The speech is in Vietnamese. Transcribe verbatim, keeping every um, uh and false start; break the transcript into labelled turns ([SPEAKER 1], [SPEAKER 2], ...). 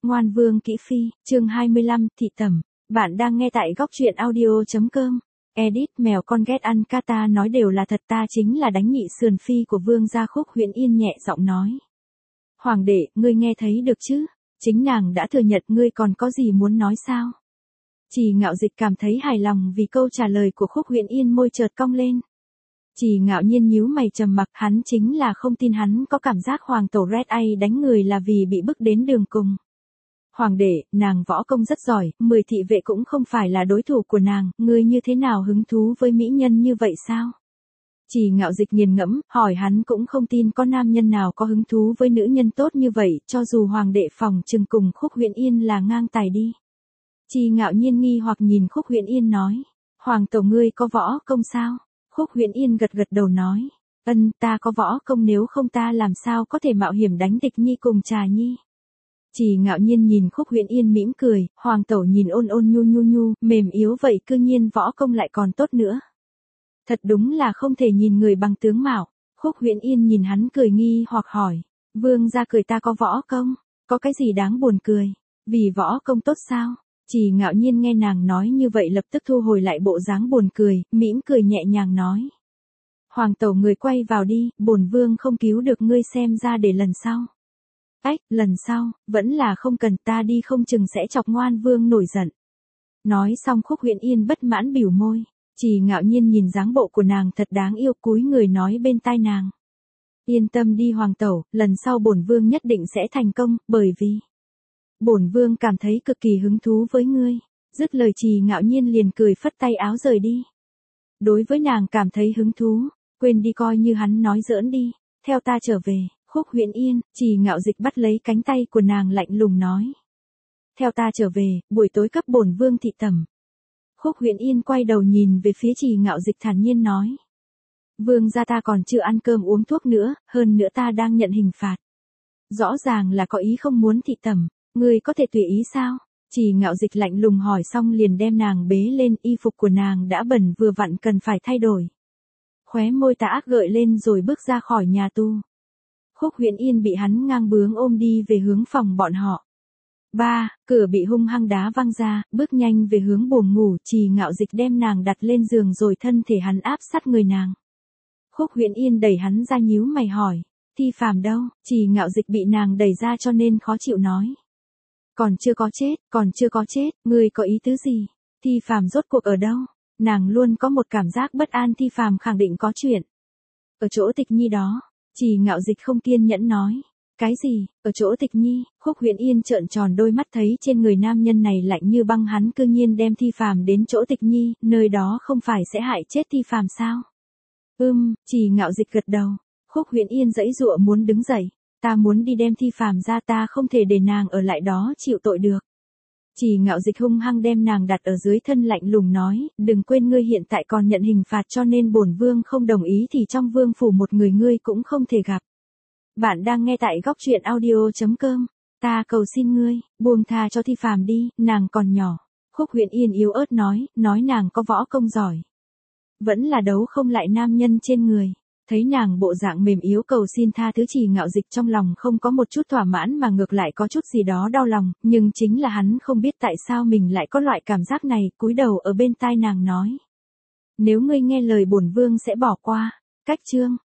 [SPEAKER 1] Ngoan Vương Kỹ Phi, chương hai mươi lăm, thị tẩm. Bạn đang nghe tại góc truyện audio.com. Edit, mèo con ghét ăn kata nói đều là thật, ta chính là đánh nhị sườn phi của Vương gia. Khúc Huyễn Yên nhẹ giọng nói. Hoàng đệ, ngươi nghe thấy được chứ? Chính nàng đã thừa nhận, ngươi còn có gì muốn nói sao? Trì Ngạo Dịch cảm thấy hài lòng vì câu trả lời của Khúc Huyễn Yên, môi chợt cong lên. Trì Ngạo Nhiên nhíu mày trầm mặc, hắn chính là không tin hắn có cảm giác hoàng tổ Red A đánh người là vì bị bức đến đường cùng. Hoàng đệ, nàng võ công rất giỏi, mười thị vệ cũng không phải là đối thủ của nàng, ngươi như thế nào hứng thú với mỹ nhân như vậy sao? Trì Ngạo Dịch nghiền ngẫm, hỏi hắn cũng không tin có nam nhân nào có hứng thú với nữ nhân tốt như vậy, cho dù hoàng đệ phòng trừng cùng Khúc Huyễn Yên là ngang tài đi. Trì Ngạo Nhiên nghi hoặc nhìn Khúc Huyễn Yên nói, hoàng tổ ngươi có võ công sao? Khúc Huyễn Yên gật gật đầu nói, ân, ta có võ công, nếu không ta làm sao có thể mạo hiểm đánh địch nhi cùng Trà Nhi. Trì Ngạo Nhiên nhìn Khúc Huyễn Yên mỉm cười, hoàng tẩu nhìn ôn ôn nhu nhu nhu, mềm yếu vậy cư nhiên võ công lại còn tốt nữa. Thật đúng là không thể nhìn người bằng tướng mạo. Khúc Huyễn Yên nhìn hắn cười nghi hoặc hỏi, Vương gia cười ta có võ công, có cái gì đáng buồn cười, vì võ công tốt sao? Trì Ngạo Nhiên nghe nàng nói như vậy lập tức thu hồi lại bộ dáng buồn cười, mỉm cười nhẹ nhàng nói. Hoàng tẩu người quay vào đi, bổn vương không cứu được ngươi, xem ra để lần sau. Ách, lần sau, vẫn là không cần, ta đi không chừng sẽ chọc Ngoan Vương nổi giận. Nói xong Khúc Huyễn Yên bất mãn bĩu môi, Trì Ngạo Nhiên nhìn dáng bộ của nàng thật đáng yêu, cúi người nói bên tai nàng. Yên tâm đi hoàng tẩu, lần sau bổn vương nhất định sẽ thành công, bởi vì bổn vương cảm thấy cực kỳ hứng thú với ngươi. Dứt lời Trì Ngạo Nhiên liền cười phất tay áo rời đi. Đối với nàng cảm thấy hứng thú, quên đi coi như hắn nói giỡn đi, theo ta trở về. Khúc Huyễn Yên, Trì Ngạo Dịch bắt lấy cánh tay của nàng lạnh lùng nói. Theo ta trở về, buổi tối cấp bổn vương thị tẩm. Khúc Huyễn Yên quay đầu nhìn về phía Trì Ngạo Dịch thản nhiên nói. Vương gia ta còn chưa ăn cơm uống thuốc nữa, hơn nữa ta đang nhận hình phạt. Rõ ràng là có ý không muốn thị tẩm, ngươi có thể tùy ý sao? Trì Ngạo Dịch lạnh lùng hỏi xong liền đem nàng bế lên, y phục của nàng đã bẩn vừa vặn cần phải thay đổi. Khóe môi tà ác gợi lên rồi bước ra khỏi nhà tu. Khúc Huyễn Yên bị hắn ngang bướng ôm đi về hướng phòng bọn họ. Ba, cửa bị hung hăng đá văng ra, bước nhanh về hướng buồng ngủ, Trì Ngạo Dịch đem nàng đặt lên giường rồi thân thể hắn áp sát người nàng. Khúc Huyễn Yên đẩy hắn ra nhíu mày hỏi, Thi Phàm đâu? Trì Ngạo Dịch bị nàng đẩy ra cho nên khó chịu nói. Còn chưa có chết, còn chưa có chết, ngươi có ý tứ gì? Thi Phàm rốt cuộc ở đâu? Nàng luôn có một cảm giác bất an, Thi Phàm khẳng định có chuyện. Ở chỗ Tịch Nhi đó. Trì Ngạo Dịch không kiên nhẫn nói. Cái gì, ở chỗ Tịch Nhi? Khúc Huyễn Yên trợn tròn đôi mắt, thấy trên người nam nhân này lạnh như băng, hắn cư nhiên đem Thi Phàm đến chỗ Tịch Nhi, nơi đó không phải sẽ hại chết Thi Phàm sao? Ừm, Trì Ngạo Dịch gật đầu. Khúc Huyễn Yên giãy giụa muốn đứng dậy. Ta muốn đi đem Thi Phàm ra, ta không thể để nàng ở lại đó chịu tội được. Trì Ngạo Dịch hung hăng đem nàng đặt ở dưới thân lạnh lùng nói, đừng quên ngươi hiện tại còn nhận hình phạt, cho nên bổn vương không đồng ý thì trong vương phủ một người ngươi cũng không thể gặp. Bạn đang nghe tại góc truyện audio.com. Ta cầu xin ngươi, buông tha cho Thi Phàm đi, nàng còn nhỏ. Khúc Huyễn Yên yếu ớt nói, nói nàng có võ công giỏi. Vẫn là đấu không lại nam nhân trên người. Thấy nàng bộ dạng mềm yếu cầu xin tha thứ, Trì Ngạo Dịch trong lòng không có một chút thỏa mãn mà ngược lại có chút gì đó đau lòng, nhưng chính là hắn không biết tại sao mình lại có loại cảm giác này, cúi đầu ở bên tai nàng nói. Nếu ngươi nghe lời bổn vương sẽ bỏ qua. Cách chương.